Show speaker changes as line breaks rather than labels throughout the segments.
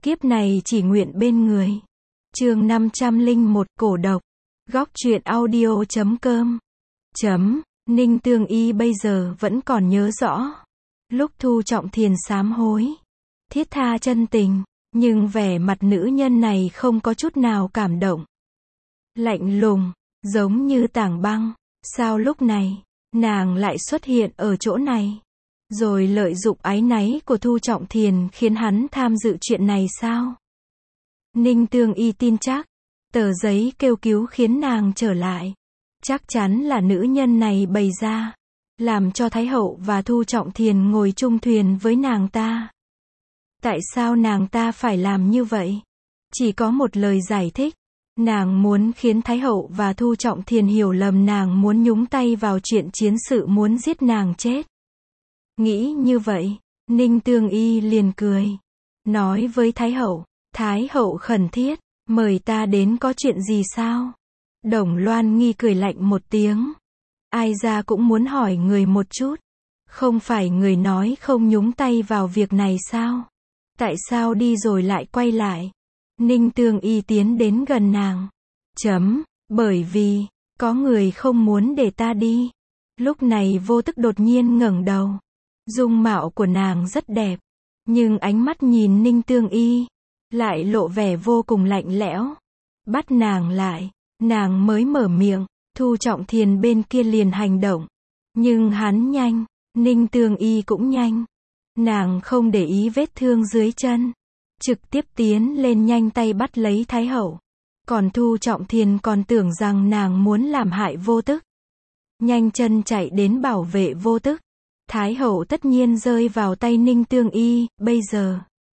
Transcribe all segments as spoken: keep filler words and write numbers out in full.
Kiếp này chỉ nguyện bên người. Chương năm trăm lẻ một, cổ độc. Góc truyện audio chấm com. Chấm, Ninh Tương Y bây giờ vẫn còn nhớ rõ. Lúc Thu Trọng Thiền sám hối, thiết tha chân tình, nhưng vẻ mặt nữ nhân này không có chút nào cảm động. Lạnh lùng, giống như tảng băng. Sao lúc này, nàng lại xuất hiện ở chỗ này? Rồi lợi dụng áy náy của Thu Trọng Thiền khiến hắn tham dự chuyện này sao? Ninh Tương Y tin chắc, tờ giấy kêu cứu khiến nàng trở lại. Chắc chắn là nữ nhân này bày ra, làm cho Thái Hậu và Thu Trọng Thiền ngồi chung thuyền với nàng ta. Tại sao nàng ta phải làm như vậy? Chỉ có một lời giải thích. Nàng muốn khiến Thái Hậu và Thu Trọng Thiền hiểu lầm nàng muốn nhúng tay vào chuyện chiến sự muốn giết nàng chết. Nghĩ như vậy, Ninh Tương Y liền cười. Nói với Thái Hậu, Thái Hậu khẩn thiết, mời ta đến có chuyện gì sao? Đồng Loan Nghi cười lạnh một tiếng. Ai ra cũng muốn hỏi người một chút. Không phải người nói không nhúng tay vào việc này sao? Tại sao đi rồi lại quay lại? Ninh Tương Y tiến đến gần nàng. Chấm, bởi vì, có người không muốn để ta đi. Lúc này Vô Tức đột nhiên ngẩng đầu. Dung mạo của nàng rất đẹp. Nhưng ánh mắt nhìn Ninh Tương Y, lại lộ vẻ vô cùng lạnh lẽo. Bắt nàng lại, nàng mới mở miệng, Thu Trọng Thiền bên kia liền hành động. Nhưng hắn nhanh, Ninh Tương Y cũng nhanh. Nàng không để ý vết thương dưới chân. Trực tiếp tiến lên nhanh tay bắt lấy Thái Hậu. Còn Thu Trọng Thiền còn tưởng rằng nàng muốn làm hại Vô Tức. Nhanh chân chạy đến bảo vệ Vô Tức. Thái Hậu tất nhiên rơi vào tay Ninh Tương Y, bây giờ.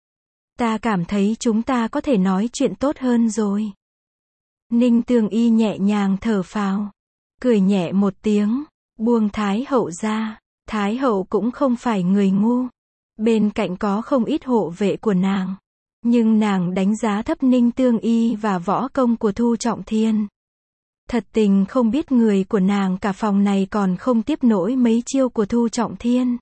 Ta cảm thấy chúng ta có thể nói chuyện tốt hơn rồi. Ninh Tương Y nhẹ nhàng thở phào. Cười nhẹ một tiếng, buông Thái Hậu ra. Thái Hậu cũng không phải người ngu. Bên cạnh có không ít hộ vệ của nàng. Nhưng nàng đánh giá thấp Ninh Tương Y và võ công của Thu Trọng Thiền. Thật tình không biết người của nàng cả phòng này còn không tiếp nổi mấy chiêu của Thu Trọng Thiên.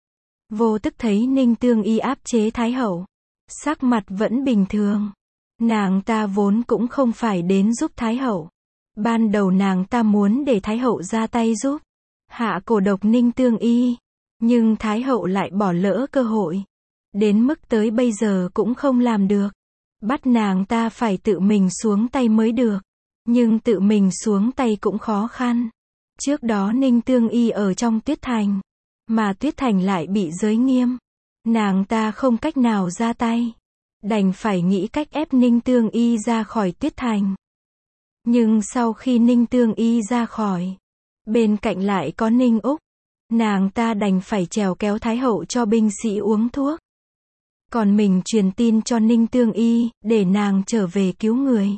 Vô Tức thấy Ninh Tương Y áp chế Thái Hậu. Sắc mặt vẫn bình thường. Nàng ta vốn cũng không phải đến giúp Thái Hậu. Ban đầu nàng ta muốn để Thái Hậu ra tay giúp. Hạ cổ độc Ninh Tương Y. Nhưng Thái Hậu lại bỏ lỡ cơ hội. Đến mức tới bây giờ cũng không làm được. Bắt nàng ta phải tự mình xuống tay mới được. Nhưng tự mình xuống tay cũng khó khăn. Trước đó Ninh Tương Y ở trong Tuyết Thành. Mà Tuyết Thành lại bị giới nghiêm. Nàng ta không cách nào ra tay. Đành phải nghĩ cách ép Ninh Tương Y ra khỏi Tuyết Thành. Nhưng sau khi Ninh Tương Y ra khỏi, bên cạnh lại có Ninh Úc. Nàng ta đành phải trèo kéo Thái Hậu cho binh sĩ uống thuốc. Còn mình truyền tin cho Ninh Tương Y, để nàng trở về cứu người.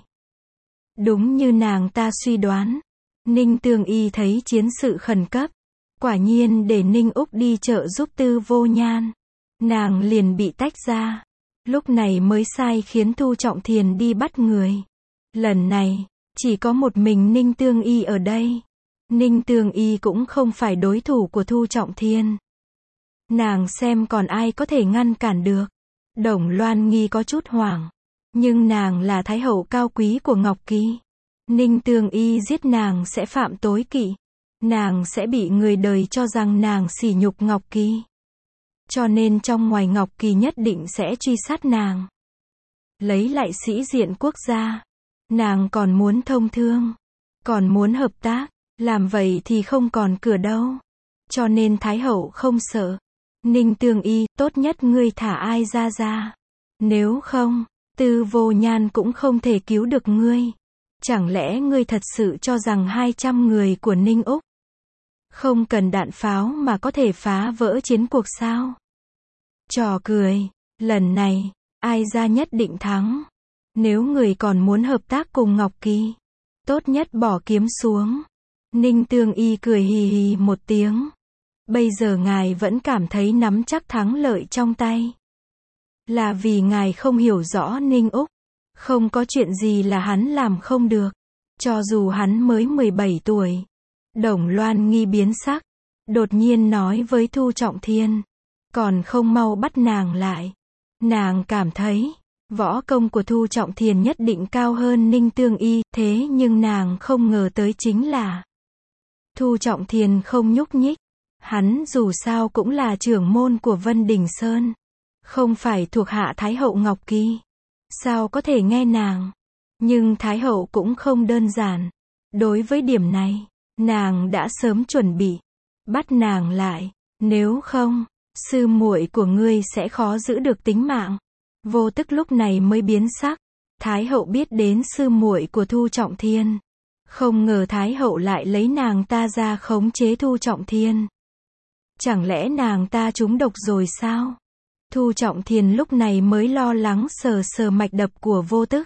Đúng như nàng ta suy đoán. Ninh Tương Y thấy chiến sự khẩn cấp. Quả nhiên để Ninh Úc đi trợ giúp Tư Vô Nhan. Nàng liền bị tách ra. Lúc này mới sai khiến Thu Trọng Thiền đi bắt người. Lần này, chỉ có một mình Ninh Tương Y ở đây. Ninh Tương Y cũng không phải đối thủ của Thu Trọng Thiền. Nàng xem còn ai có thể ngăn cản được. Đồng Loan Nghi có chút hoảng. Nhưng nàng là Thái Hậu cao quý của Ngọc Kỳ. Ninh Tương Y giết nàng sẽ phạm tối kỵ. Nàng sẽ bị người đời cho rằng nàng sỉ nhục Ngọc Kỳ. Cho nên trong ngoài Ngọc Kỳ nhất định sẽ truy sát nàng. Lấy lại sĩ diện quốc gia. Nàng còn muốn thông thương. Còn muốn hợp tác. Làm vậy thì không còn cửa đâu. Cho nên Thái Hậu không sợ. Ninh Tương Y, tốt nhất ngươi thả ai ra ra. Nếu không, Tư Vô Nhan cũng không thể cứu được ngươi. Chẳng lẽ ngươi thật sự cho rằng hai trăm người của Ninh Úc không cần đạn pháo mà có thể phá vỡ chiến cuộc sao? Trò cười, lần này, ai ra nhất định thắng. Nếu người còn muốn hợp tác cùng Ngọc Kỳ, tốt nhất bỏ kiếm xuống. Ninh Tương Y cười hì hì một tiếng. Bây giờ ngài vẫn cảm thấy nắm chắc thắng lợi trong tay. Là vì ngài không hiểu rõ Ninh Úc. Không có chuyện gì là hắn làm không được. Cho dù hắn mới mười bảy tuổi. Đồng Loan Nghi biến sắc. Đột nhiên nói với Thu Trọng Thiên. Còn không mau bắt nàng lại. Nàng cảm thấy, Võ công của Thu Trọng Thiền nhất định cao hơn Ninh Tương Y, thế nhưng nàng không ngờ tới chính là Thu Trọng Thiền không nhúc nhích. Hắn dù sao cũng là trưởng môn của Vân Đình Sơn, không phải thuộc hạ Thái hậu Ngọc Kỳ, sao có thể nghe nàng. Nhưng Thái hậu cũng không đơn giản. Đối với điểm này, nàng đã sớm chuẩn bị, bắt nàng lại, nếu không, sư muội của ngươi sẽ khó giữ được tính mạng. Vô Tức lúc này mới biến sắc. Thái hậu biết đến sư muội của Thu Trọng Thiên, không ngờ Thái hậu lại lấy nàng ta ra khống chế Thu Trọng Thiên. Chẳng lẽ nàng ta trúng độc rồi sao? Thu Trọng Thiên lúc này mới lo lắng sờ sờ mạch đập của Vô Tức,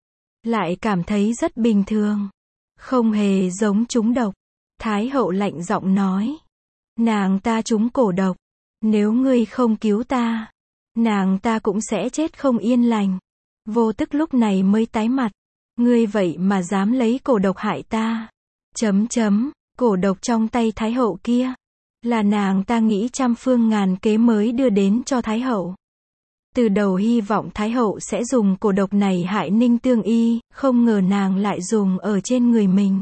lại cảm thấy rất bình thường, không hề giống trúng độc. Thái hậu lạnh giọng nói, nàng ta trúng cổ độc, nếu ngươi không cứu ta, nàng ta cũng sẽ chết không yên lành. Vô Tức lúc này mới tái mặt, ngươi vậy mà dám lấy cổ độc hại ta. Chấm chấm, cổ độc trong tay Thái hậu kia, là nàng ta nghĩ trăm phương ngàn kế mới đưa đến cho Thái hậu. Từ đầu hy vọng Thái hậu sẽ dùng cổ độc này hại Ninh Tương Y, không ngờ nàng lại dùng ở trên người mình.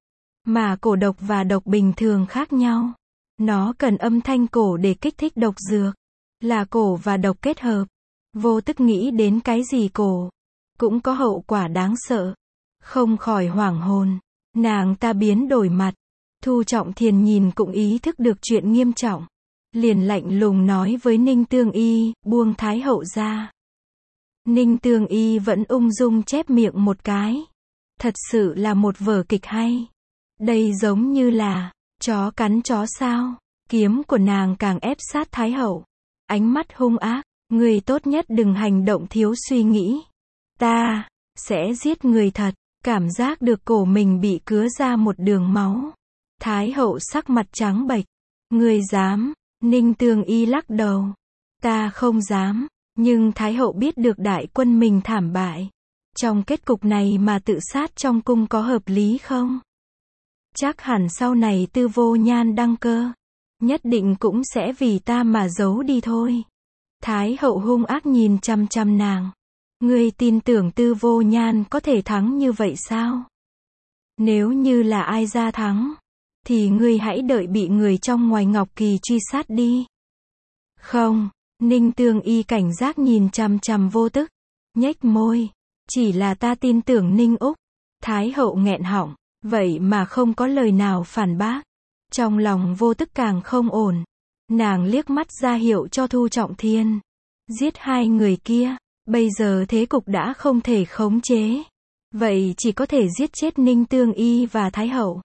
Mà cổ độc và độc bình thường khác nhau. Nó cần âm thanh cổ để kích thích độc dược. Là cổ và độc kết hợp. Vô Tức nghĩ đến cái gì cổ cũng có hậu quả đáng sợ, không khỏi hoảng hồn. Nàng ta biến đổi mặt. Thu Trọng Thiền nhìn cũng ý thức được chuyện nghiêm trọng, liền lạnh lùng nói với Ninh Tương Y, buông Thái hậu ra. Ninh Tương Y vẫn ung dung chép miệng một cái. Thật sự là một vở kịch hay. Đây giống như là chó cắn chó sao. Kiếm của nàng càng ép sát Thái hậu. Ánh mắt hung ác, người tốt nhất đừng hành động thiếu suy nghĩ. Ta sẽ giết người thật. Cảm giác được cổ mình bị cứa ra một đường máu. Thái hậu sắc mặt trắng bệch. Người dám? Ninh Tương Y lắc đầu. Ta không dám. Nhưng Thái hậu biết được đại quân mình thảm bại. Trong kết cục này mà tự sát trong cung có hợp lý không? Chắc hẳn sau này Tư Vô Nhan đăng cơ, nhất định cũng sẽ vì ta mà giấu đi thôi. Thái hậu hung ác nhìn chăm chăm nàng. Ngươi tin tưởng Tư Vô Nhan có thể thắng như vậy sao? Nếu như là ai ra thắng, thì ngươi hãy đợi bị người trong ngoài Ngọc Kỳ truy sát đi. Không, Ninh Tương Y cảnh giác nhìn chằm chằm Vô Tức, nhếch môi. Chỉ là ta tin tưởng Ninh Úc. Thái hậu nghẹn họng, vậy mà không có lời nào phản bác. Trong lòng Vô Tức càng không ổn. Nàng liếc mắt ra hiệu cho Thu Trọng Thiên. Giết hai người kia, bây giờ thế cục đã không thể khống chế. Vậy chỉ có thể giết chết Ninh Tương Y và Thái hậu.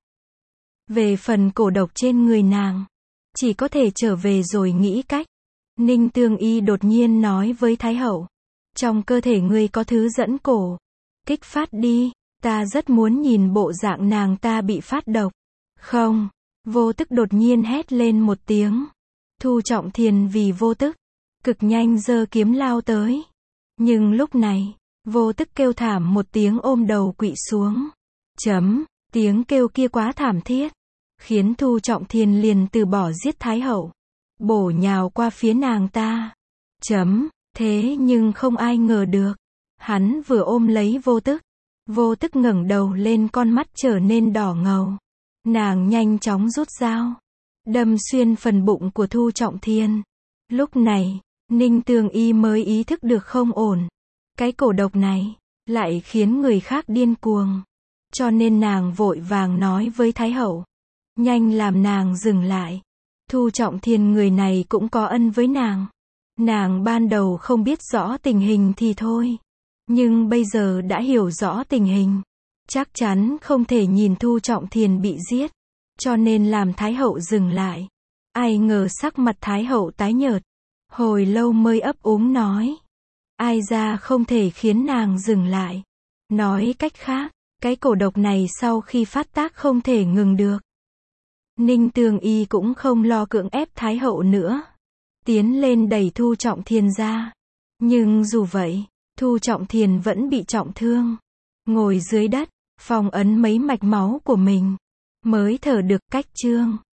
Về phần cổ độc trên người nàng, chỉ có thể trở về rồi nghĩ cách. Ninh Tương Y đột nhiên nói với Thái hậu, trong cơ thể ngươi có thứ dẫn cổ. Kích phát đi, ta rất muốn nhìn bộ dạng nàng ta bị phát độc. Không, Vô Tức đột nhiên hét lên một tiếng. Thu Trọng Thiền vì Vô Tức, cực nhanh giơ kiếm lao tới. Nhưng lúc này, Vô Tức kêu thảm một tiếng ôm đầu quỵ xuống. Chấm, tiếng kêu kia quá thảm thiết, khiến Thu Trọng Thiền liền từ bỏ giết Thái hậu, bổ nhào qua phía nàng ta. Chấm, thế nhưng không ai ngờ được, hắn vừa ôm lấy Vô Tức, Vô Tức ngẩng đầu lên, con mắt trở nên đỏ ngầu. Nàng nhanh chóng rút dao, đâm xuyên phần bụng của Thu Trọng Thiên. Lúc này, Ninh Tương Y mới ý thức được không ổn. Cái cổ độc này lại khiến người khác điên cuồng. Cho nên nàng vội vàng nói với Thái hậu, nhanh làm nàng dừng lại. Thu Trọng Thiên người này cũng có ân với nàng. Nàng ban đầu không biết rõ tình hình thì thôi, nhưng bây giờ đã hiểu rõ tình hình, chắc chắn không thể nhìn Thu Trọng Thiên bị giết, cho nên làm Thái hậu dừng lại. Ai ngờ sắc mặt Thái hậu tái nhợt, hồi lâu mới ấp úng nói, ai ra không thể khiến nàng dừng lại. Nói cách khác, cái cổ độc này sau khi phát tác không thể ngừng được. Ninh Tương Y cũng không lo cưỡng ép Thái hậu nữa, tiến lên đẩy Thu Trọng Thiên ra. Nhưng dù vậy, Thu Trọng Thiên vẫn bị trọng thương, ngồi dưới đất, phong ấn mấy mạch máu của mình, mới thở được. Cách chương